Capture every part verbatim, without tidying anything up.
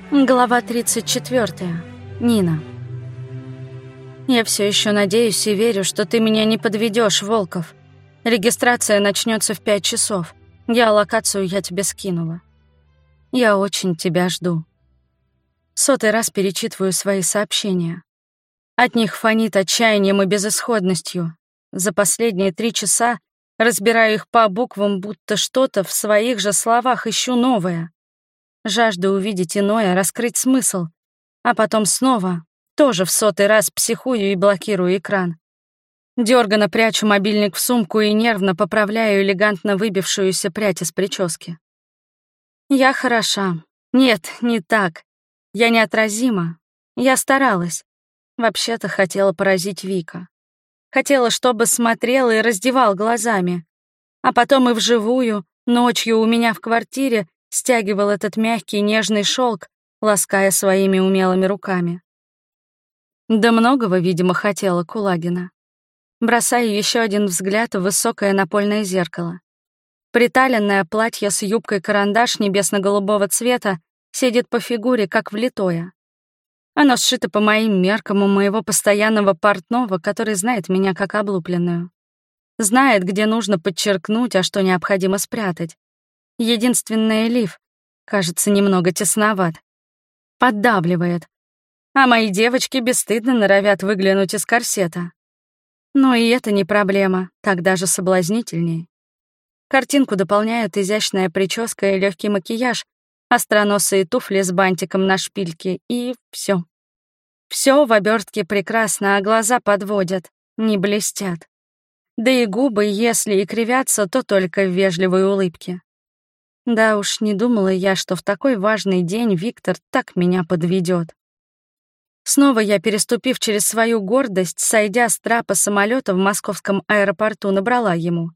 Глава тридцать четвёртая. Нина. Я все еще надеюсь и верю, что ты меня не подведешь, Волков. Регистрация начнется в пять часов. Я локацию я тебе скинула. Я очень тебя жду. Сотый раз перечитываю свои сообщения. От них фонит отчаянием и безысходностью. За последние три часа разбираю их по буквам, будто что-то в своих же словах ищу новое. Жажда увидеть иное, раскрыть смысл, а потом снова, тоже в сотый раз психую и блокирую экран. Дёрганно прячу мобильник в сумку и нервно поправляю элегантно выбившуюся прядь из прически. Я хороша. Нет, не так. Я неотразима. Я старалась. Вообще-то хотела поразить Вика. Хотела, чтобы смотрел и раздевал глазами. А потом и вживую, ночью у меня в квартире, стягивал этот мягкий нежный шелк, лаская своими умелыми руками. Да многого, видимо, хотела Кулагина. Бросаю еще один взгляд в высокое напольное зеркало. Приталенное платье с юбкой-карандаш небесно-голубого цвета сидит по фигуре, как влитое. Оно сшито по моим меркам у моего постоянного портного, который знает меня как облупленную. Знает, где нужно подчеркнуть, а что необходимо спрятать. Единственный лиф, кажется, немного тесноват. Поддавливает. А мои девочки бесстыдно норовят выглянуть из корсета. Но и это не проблема, так даже соблазнительней. Картинку дополняют изящная прическа и легкий макияж, остроносые туфли с бантиком на шпильке, и все. Все в обертке прекрасно, а глаза подводят, не блестят. Да и губы, если и кривятся, то только в вежливой улыбке. Да уж, не думала я, что в такой важный день Виктор так меня подведет. Снова я, переступив через свою гордость, сойдя с трапа самолета в московском аэропорту, набрала ему.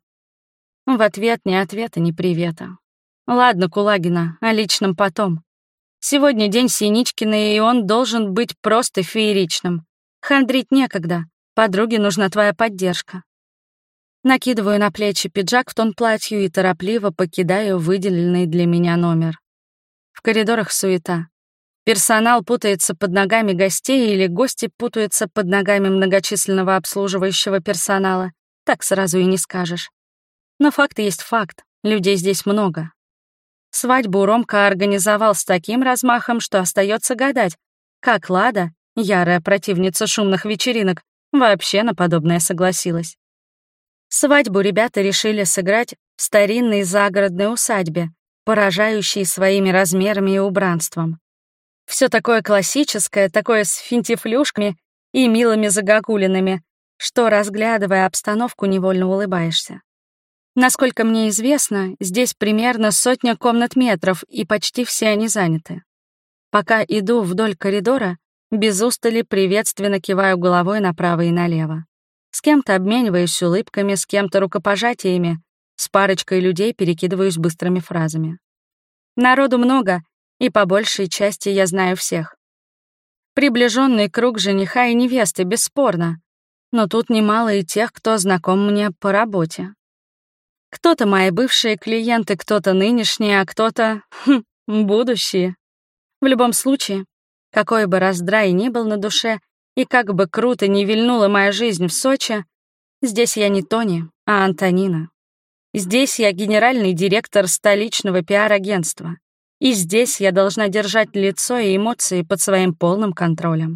В ответ ни ответа, ни привета. Ладно, Кулагина, о личном потом. Сегодня день Синичкина, и он должен быть просто фееричным. Хандрить некогда, подруге нужна твоя поддержка. Накидываю на плечи пиджак в тон платью и торопливо покидаю выделенный для меня номер. В коридорах суета. Персонал путается под ногами гостей или гости путаются под ногами многочисленного обслуживающего персонала. Так сразу и не скажешь. Но факт есть факт, людей здесь много. Свадьбу Ромка организовал с таким размахом, что остается гадать, как Лада, ярая противница шумных вечеринок, вообще на подобное согласилась. Свадьбу ребята решили сыграть в старинной загородной усадьбе, поражающей своими размерами и убранством. Все такое классическое, такое с финтифлюшками и милыми загогулинами, что, разглядывая обстановку, невольно улыбаешься. Насколько мне известно, здесь примерно сотня комнат метров, и почти все они заняты. Пока иду вдоль коридора, без устали приветственно киваю головой направо и налево. С кем-то обмениваюсь улыбками, с кем-то рукопожатиями, с парочкой людей перекидываюсь быстрыми фразами. Народу много, и по большей части я знаю всех. Приближенный круг жениха и невесты, бесспорно, но тут немало и тех, кто знаком мне по работе. Кто-то мои бывшие клиенты, кто-то нынешние, а кто-то, хм, будущие. В любом случае, какой бы раздрай ни был на душе, и как бы круто ни вильнула моя жизнь в Сочи, здесь я не Тони, а Антонина. Здесь я генеральный директор столичного пиар-агентства. И здесь я должна держать лицо и эмоции под своим полным контролем.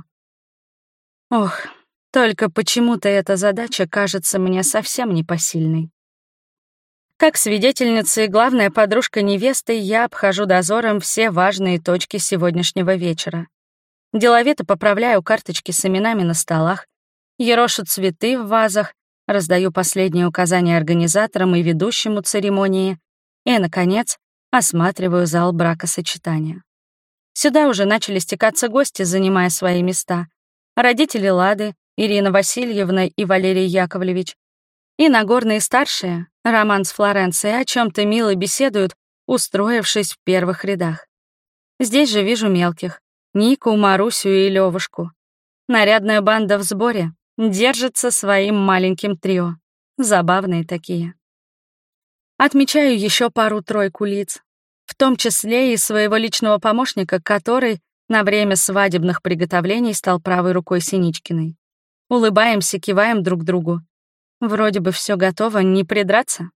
Ох, только почему-то эта задача кажется мне совсем непосильной. Как свидетельница и главная подружка невесты, я обхожу дозором все важные точки сегодняшнего вечера. Деловито поправляю карточки с именами на столах, ерошу цветы в вазах, раздаю последние указания организаторам и ведущему церемонии и, наконец, осматриваю зал бракосочетания. Сюда уже начали стекаться гости, занимая свои места. Родители Лады, Ирина Васильевна и Валерий Яковлевич. И нагорные старшие, Роман с Флоренцией, о чем то мило беседуют, устроившись в первых рядах. Здесь же вижу мелких. Нику, Марусю и Левушку. Нарядная банда в сборе, держится своим маленьким трио. Забавные такие. Отмечаю еще пару-тройку лиц. В том числе и своего личного помощника, который на время свадебных приготовлений стал правой рукой Синичкиной. Улыбаемся, киваем друг другу. Вроде бы все готово, не придраться.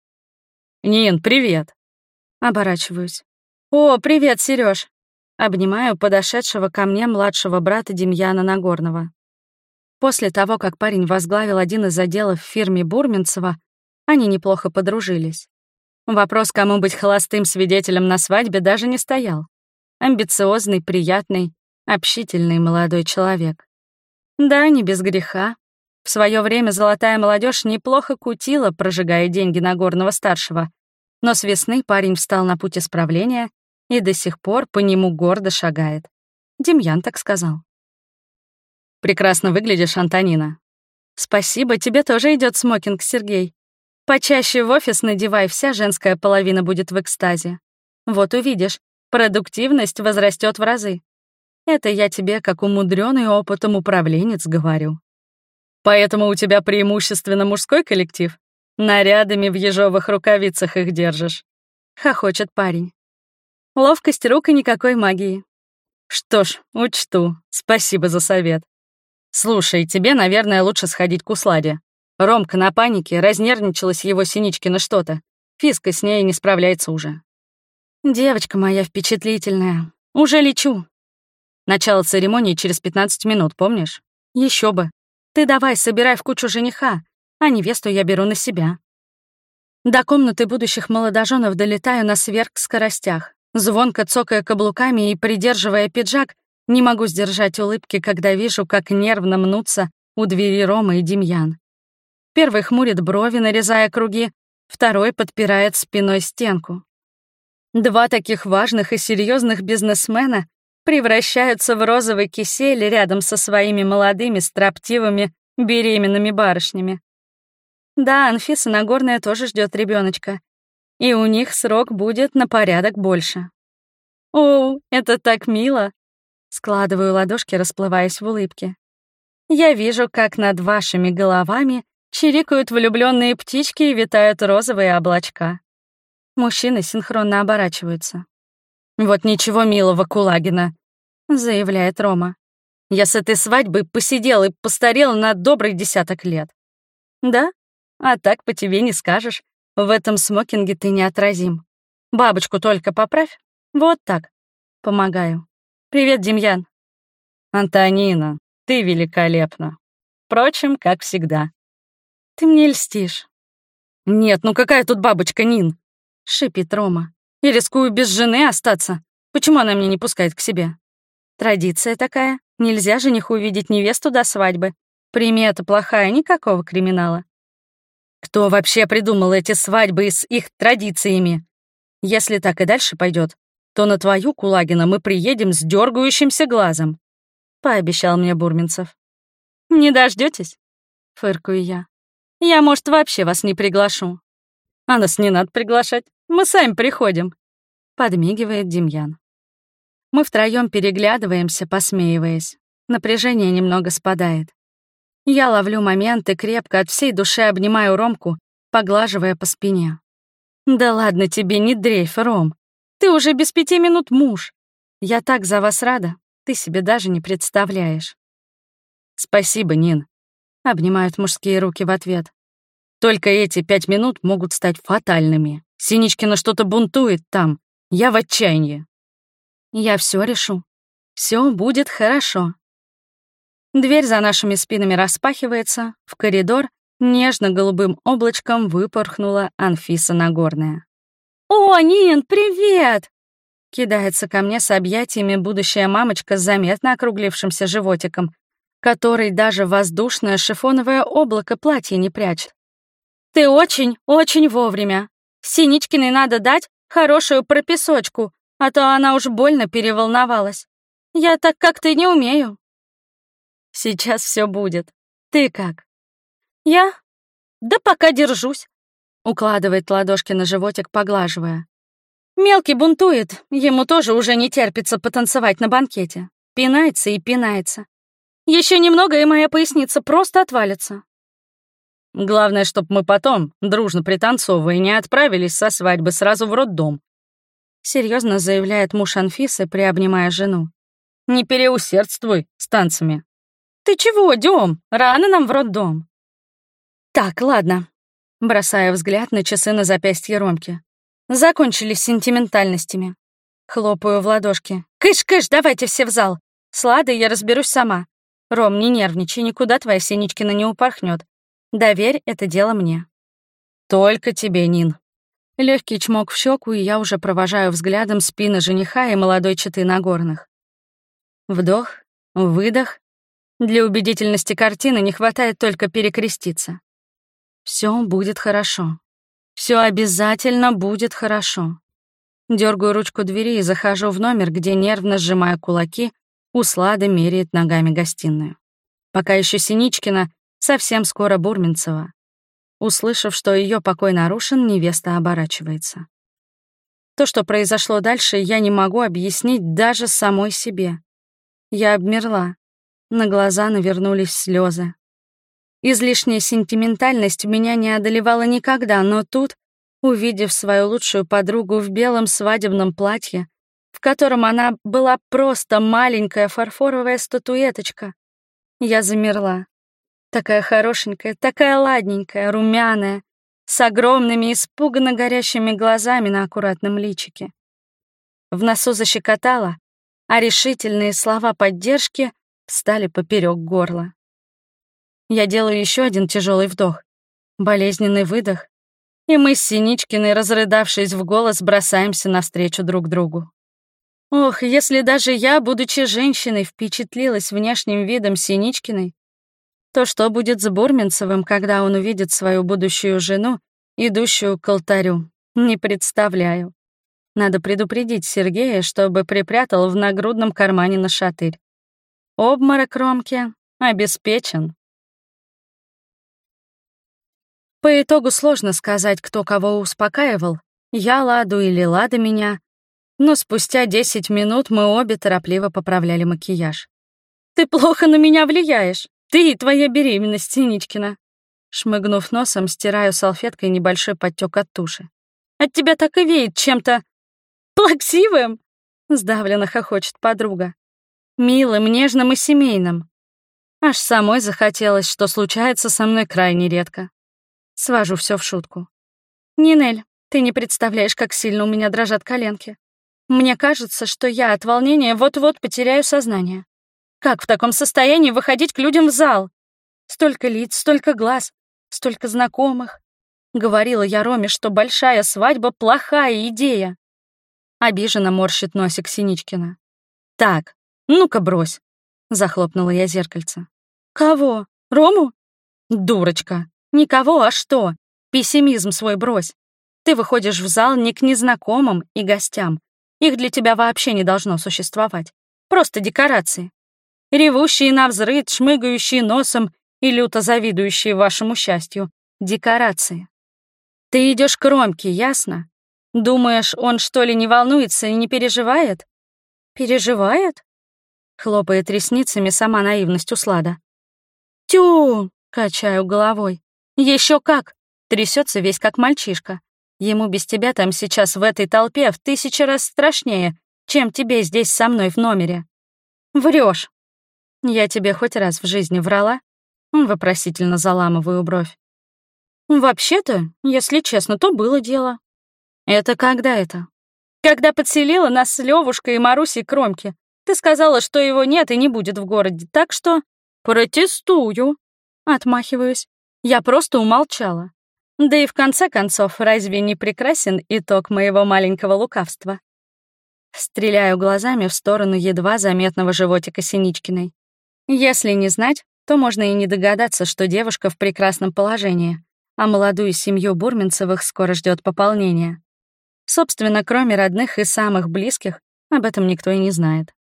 «Нин, привет!» Оборачиваюсь. «О, привет, Серёж!» Обнимаю подошедшего ко мне младшего брата Демьяна Нагорного. После того, как парень возглавил один из отделов в фирме Бурминцева, они неплохо подружились. Вопрос, кому быть холостым свидетелем на свадьбе, даже не стоял. Амбициозный, приятный, общительный молодой человек. Да, не без греха. В свое время золотая молодежь неплохо кутила, прожигая деньги Нагорного-старшего, но с весны парень встал на путь исправления и до сих пор по нему гордо шагает. Демьян так сказал. «Прекрасно выглядишь, Антонина». «Спасибо, тебе тоже идет смокинг, Сергей. Почаще в офис надевай, вся женская половина будет в экстазе. Вот увидишь, продуктивность возрастет в разы. Это я тебе, как умудренный опытом управленец, говорю». «Поэтому у тебя преимущественно мужской коллектив? Нарядами в ежовых рукавицах их держишь?» — хохочет парень. Ловкость рук и никакой магии. Что ж, учту. Спасибо за совет. Слушай, тебе, наверное, лучше сходить к Усладе. Ромка на панике, разнервничалась его Синичкина что-то. Фиска с ней не справляется уже. Девочка моя впечатлительная. Уже лечу. Начало церемонии через пятнадцать минут, помнишь? Еще бы. Ты давай, собирай в кучу жениха, а невесту я беру на себя. До комнаты будущих молодоженов долетаю на сверхскоростях. Звонко цокая каблуками и придерживая пиджак, не могу сдержать улыбки, когда вижу, как нервно мнутся у двери Рома и Демьян. Первый хмурит брови, нарезая круги, второй подпирает спиной стенку. Два таких важных и серьезных бизнесмена превращаются в розовый кисель рядом со своими молодыми, строптивыми, беременными барышнями. Да, Анфиса Нагорная тоже ждет ребеночка, и у них срок будет на порядок больше. Оу, это так мило! Складываю ладошки, расплываясь в улыбке. Я вижу, как над вашими головами чирикают влюбленные птички и витают розовые облачка. Мужчины синхронно оборачиваются. «Вот ничего милого, Кулагина», — заявляет Рома. «Я с этой свадьбы посидел и постарел на добрый десяток лет». «Да? А так по тебе не скажешь. В этом смокинге ты неотразим. Бабочку только поправь. Вот так. Помогаю. Привет, Демьян». «Антонина, ты великолепна. Впрочем, как всегда». «Ты мне льстишь». «Нет, ну какая тут бабочка, Нин?» — шипит Рома. «Я рискую без жены остаться. Почему она меня не пускает к себе?» «Традиция такая. Нельзя жениху увидеть невесту до свадьбы. Примета плохая, никакого криминала». «Кто вообще придумал эти свадьбы и с их традициями? Если так и дальше пойдет, то на твою, Кулагина, мы приедем с дергающимся глазом», — пообещал мне Бурминцев. «Не дождетесь? Фыркаю я. «Я, может, вообще вас не приглашу». «А нас не надо приглашать, мы сами приходим», — подмигивает Демьян. Мы втроем переглядываемся, посмеиваясь. Напряжение немного спадает. Я ловлю момент и крепко от всей души обнимаю Ромку, поглаживая по спине. «Да ладно тебе, не дрейф, Ром. Ты уже без пяти минут муж. Я так за вас рада, ты себе даже не представляешь». «Спасибо, Нин», — обнимают мужские руки в ответ. «Только эти пять минут могут стать фатальными. Синичкина что-то бунтует там. Я в отчаянии». «Я все решу. Все будет хорошо». Дверь за нашими спинами распахивается, в коридор нежно-голубым облачком выпорхнула Анфиса Нагорная. «О, Нин, привет!» Кидается ко мне с объятиями будущая мамочка с заметно округлившимся животиком, который даже воздушное шифоновое облако платья не прячет. «Ты очень, очень вовремя. Синичкиной надо дать хорошую прописочку, а то она уж больно переволновалась. Я так как-то не умею». «Сейчас все будет. Ты как?» «Я? Да пока держусь», — укладывает ладошки на животик, поглаживая. «Мелкий бунтует, ему тоже уже не терпится потанцевать на банкете. Пинается и пинается. Еще немного, и моя поясница просто отвалится». «Главное, чтоб мы потом, дружно пританцовывая, не отправились со свадьбы сразу в роддом», серьезно заявляет муж Анфисы, приобнимая жену. «Не переусердствуй с танцами». «Ты чего, Дём? Рано нам в роддом». «Так, ладно», — бросая взгляд на часы на запястье Ромки. «Закончились сентиментальностями». Хлопаю в ладошки. «Кыш-кыш, давайте все в зал. С Ладой я разберусь сама. Ром, не нервничай, никуда твоя Синичкина не упорхнет. Доверь это дело мне». «Только тебе, Нин». Легкий чмок в щеку, и я уже провожаю взглядом спины жениха и молодой четы Нагорных. Вдох, выдох. Для убедительности картины не хватает только перекреститься. Все будет хорошо. Все обязательно будет хорошо. Дергаю ручку двери и захожу в номер, где, нервно сжимая кулаки, Услада меряет ногами гостиную. Пока еще Синичкина, совсем скоро Бурминцева. Услышав, что ее покой нарушен, невеста оборачивается. То, что произошло дальше, я не могу объяснить даже самой себе. Я обмерла. На глаза навернулись слезы. Излишняя сентиментальность меня не одолевала никогда, но тут, увидев свою лучшую подругу в белом свадебном платье, в котором она была просто маленькая фарфоровая статуэточка, я замерла. Такая хорошенькая, такая ладненькая, румяная, с огромными испуганно горящими глазами на аккуратном личике. В носу защекотало, а решительные слова поддержки встали поперек горла. Я делаю еще один тяжелый вдох, болезненный выдох, и мы с Синичкиной, разрыдавшись в голос, бросаемся навстречу друг другу. Ох, если даже я, будучи женщиной, впечатлилась внешним видом Синичкиной, то что будет с Бурминцевым, когда он увидит свою будущую жену, идущую к алтарю, не представляю. Надо предупредить Сергея, чтобы припрятал в нагрудном кармане нашатырь. Обморок Ромки обеспечен. По итогу сложно сказать, кто кого успокаивал, я Ладу или Лада меня, но спустя десять минут мы обе торопливо поправляли макияж. «Ты плохо на меня влияешь. Ты и твоя беременность, Синичкина». Шмыгнув носом, стираю салфеткой небольшой подтек от туши. «От тебя так и веет чем-то плаксивым!» Сдавленно хохочет подруга. «Милым, нежным и семейным». Аж самой захотелось, что случается со мной крайне редко. Свожу все в шутку. «Нинель, ты не представляешь, как сильно у меня дрожат коленки. Мне кажется, что я от волнения вот-вот потеряю сознание. Как в таком состоянии выходить к людям в зал? Столько лиц, столько глаз, столько знакомых. Говорила я Роме, что большая свадьба — плохая идея». Обиженно морщит носик Синичкина. «Так, ну-ка брось», — захлопнула я зеркальце. «Кого? Рому?» «Дурочка. Никого, а что? Пессимизм свой брось. Ты выходишь в зал не к незнакомым и гостям. Их для тебя вообще не должно существовать. Просто декорации. Ревущие навзрыд, шмыгающие носом и люто завидующие вашему счастью. Декорации. Ты идешь к Ромке, ясно? Думаешь, он что ли не волнуется и не переживает?» «Переживает?» Хлопает ресницами сама наивность Услада. «Тю!» — качаю головой. Еще как! Трясется весь как мальчишка. Ему без тебя там сейчас в этой толпе в тысячи раз страшнее, чем тебе здесь со мной в номере. Врешь. Я тебе хоть раз в жизни врала? Вопросительно заламываю бровь. Вообще-то, если честно, то было дело. Это когда это? Когда подселила нас с Левушкой и Марусей к Ромке. Ты сказала, что его нет и не будет в городе, так что... Протестую. Отмахиваюсь. Я просто умолчала. Да и в конце концов, разве не прекрасен итог моего маленького лукавства? Стреляю глазами в сторону едва заметного животика Синичкиной. Если не знать, то можно и не догадаться, что девушка в прекрасном положении, а молодую семью Бурминцевых скоро ждет пополнение. Собственно, кроме родных и самых близких, об этом никто и не знает.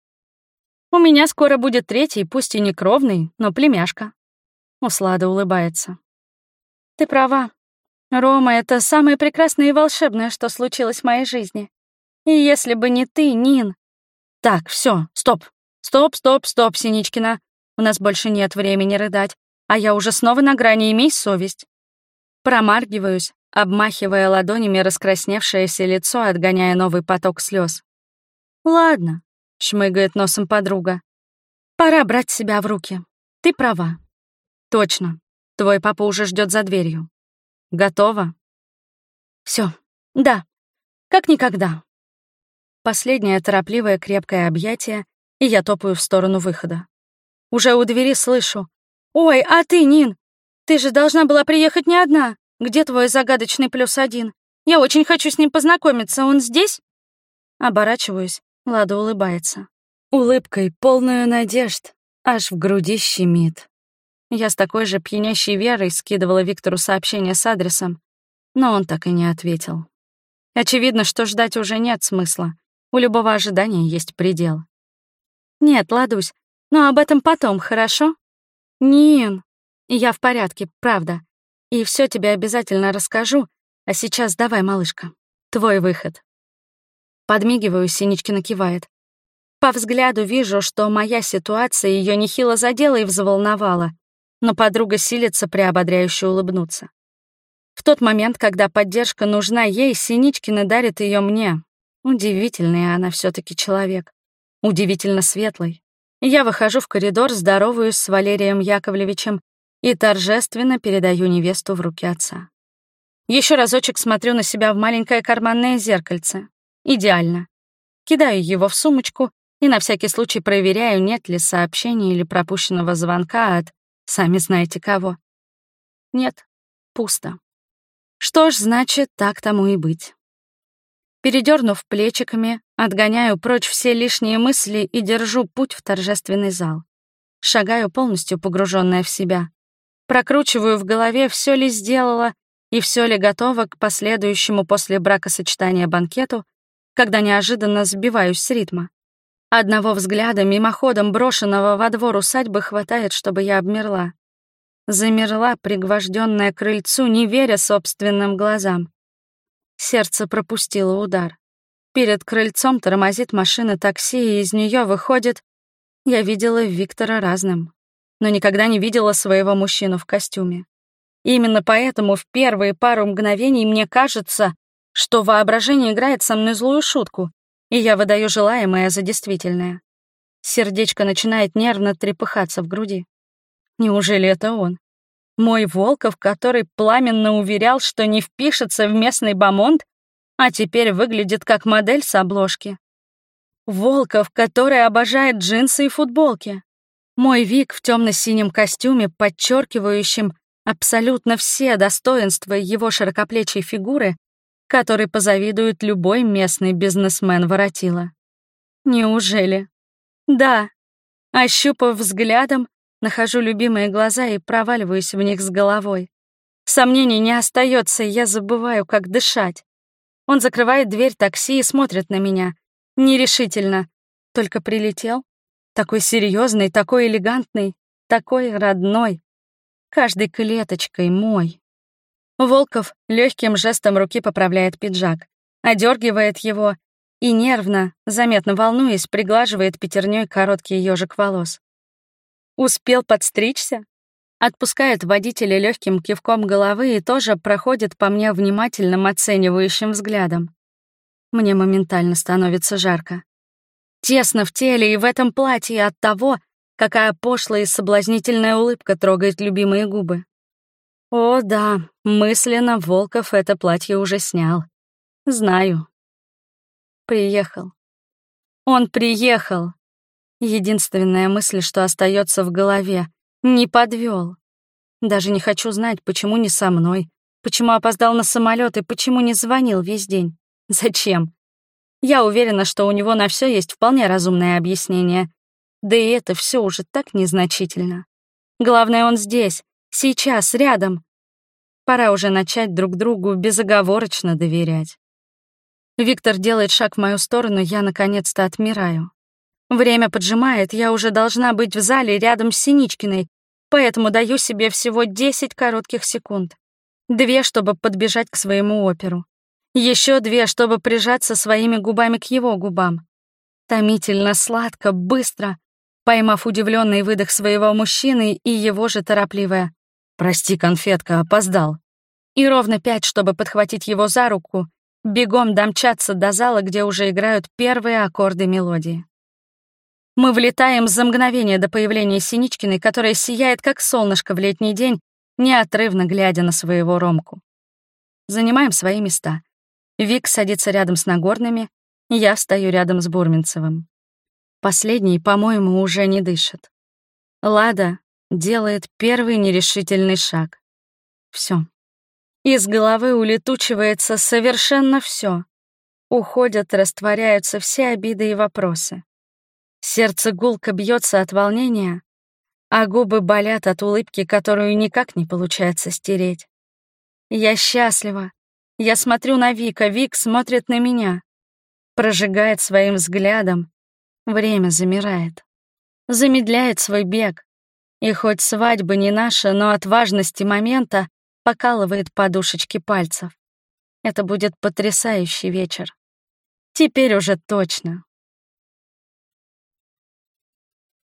У меня скоро будет третий, пусть и не кровный, но племяшка. Услада улыбается. Ты права. Рома — это самое прекрасное и волшебное, что случилось в моей жизни. И если бы не ты, Нин... Так, все, стоп. Стоп, стоп, стоп, Синичкина. У нас больше нет времени рыдать, а я уже снова на грани, имей совесть. Промаргиваюсь, обмахивая ладонями раскрасневшееся лицо, отгоняя новый поток слез. «Ладно», — шмыгает носом подруга. «Пора брать себя в руки. Ты права. Точно. Твой папа уже ждет за дверью. Готова?» Все. Да. Как никогда». Последнее торопливое крепкое объятие, и я топаю в сторону выхода. Уже у двери слышу: «Ой, а ты, Нин, ты же должна была приехать не одна. Где твой загадочный плюс один? Я очень хочу с ним познакомиться. Он здесь?» Оборачиваюсь, Лада улыбается. Улыбкой, полную надежд, аж в груди щемит. Я с такой же пьянящей верой скидывала Виктору сообщение с адресом, но он так и не ответил. Очевидно, что ждать уже нет смысла. У любого ожидания есть предел. «Нет, Ладусь, но об этом потом, хорошо?» «Нин, я в порядке, правда. И все тебе обязательно расскажу, а сейчас давай, малышка, твой выход». Подмигиваю, Синичкина кивает. По взгляду вижу, что моя ситуация ее нехило задела и взволновала, но подруга силится приободряюще улыбнуться. В тот момент, когда поддержка нужна ей, Синичкина дарит ее мне. Удивительный она все таки человек. Удивительно светлый. Я выхожу в коридор, здороваюсь с Валерием Яковлевичем и торжественно передаю невесту в руки отца. Еще разочек смотрю на себя в маленькое карманное зеркальце. Идеально. Кидаю его в сумочку и на всякий случай проверяю, нет ли сообщения или пропущенного звонка от сами знаете кого. Нет, пусто. Что ж, значит, так тому и быть. Передернув плечиками, отгоняю прочь все лишние мысли и держу путь в торжественный зал. Шагаю полностью погруженная в себя. Прокручиваю в голове, все ли сделала и все ли готова к последующему после бракосочетания банкету, когда неожиданно сбиваюсь с ритма. Одного взгляда, мимоходом брошенного во двор усадьбы, хватает, чтобы я обмерла. Замерла, пригвожденная к крыльцу, не веря собственным глазам. Сердце пропустило удар. Перед крыльцом тормозит машина такси, и из нее выходит... Я видела Виктора разным, но никогда не видела своего мужчину в костюме. Именно поэтому в первые пару мгновений мне кажется, что воображение играет со мной злую шутку, и я выдаю желаемое за действительное. Сердечко начинает нервно трепыхаться в груди. Неужели это он? Мой Волков, который пламенно уверял, что не впишется в местный бомонд, а теперь выглядит как модель с обложки. Волков, который обожает джинсы и футболки. Мой Вик в темно-синем костюме, подчеркивающем абсолютно все достоинства его широкоплечей фигуры, которой позавидует любой местный бизнесмен-воротила. Неужели? Да. Ощупав взглядом, нахожу любимые глаза и проваливаюсь в них с головой. Сомнений не остается, я забываю, как дышать. Он закрывает дверь такси и смотрит на меня. Нерешительно. Только прилетел. Такой серьезный, такой элегантный, такой родной. Каждой клеточкой мой. Волков легким жестом руки поправляет пиджак, одергивает его и нервно, заметно волнуясь, приглаживает пятерней короткий ежик волос. Успел подстричься? Отпускает водителя легким кивком головы и тоже проходит по мне внимательным оценивающим взглядом. Мне моментально становится жарко. Тесно в теле и в этом платье от того, какая пошлая и соблазнительная улыбка трогает любимые губы. О да, мысленно Волков это платье уже снял. Знаю. Приехал. Он приехал. Единственная мысль, что остается в голове, не подвел. Даже не хочу знать, почему не со мной, почему опоздал на самолет и почему не звонил весь день. Зачем? Я уверена, что у него на все есть вполне разумное объяснение. Да и это все уже так незначительно. Главное, он здесь, сейчас, рядом. Пора уже начать друг другу безоговорочно доверять. Виктор делает шаг в мою сторону, я наконец-то отмираю. Время поджимает, я уже должна быть в зале рядом с Синичкиной, поэтому даю себе всего десять коротких секунд. Две, чтобы подбежать к своему оперу. Еще две, чтобы прижаться своими губами к его губам. Томительно, сладко, быстро, поймав удивленный выдох своего мужчины и его же торопливое «Прости, конфетка, опоздал». И ровно пять, чтобы подхватить его за руку, бегом домчаться до зала, где уже играют первые аккорды мелодии. Мы влетаем за мгновение до появления Синичкиной, которая сияет, как солнышко в летний день, неотрывно глядя на своего Ромку. Занимаем свои места. Вик садится рядом с Нагорными, я встаю рядом с Бурминцевым. Последний, по-моему, уже не дышит. Лада делает первый нерешительный шаг. Все. Из головы улетучивается совершенно все. Уходят, растворяются все обиды и вопросы. Сердце гулко бьется от волнения, а губы болят от улыбки, которую никак не получается стереть. Я счастлива. Я смотрю на Вика, Вик смотрит на меня. Прожигает своим взглядом. Время замирает. Замедляет свой бег. И хоть свадьба не наша, но от важности момента покалывает подушечки пальцев. Это будет потрясающий вечер. Теперь уже точно.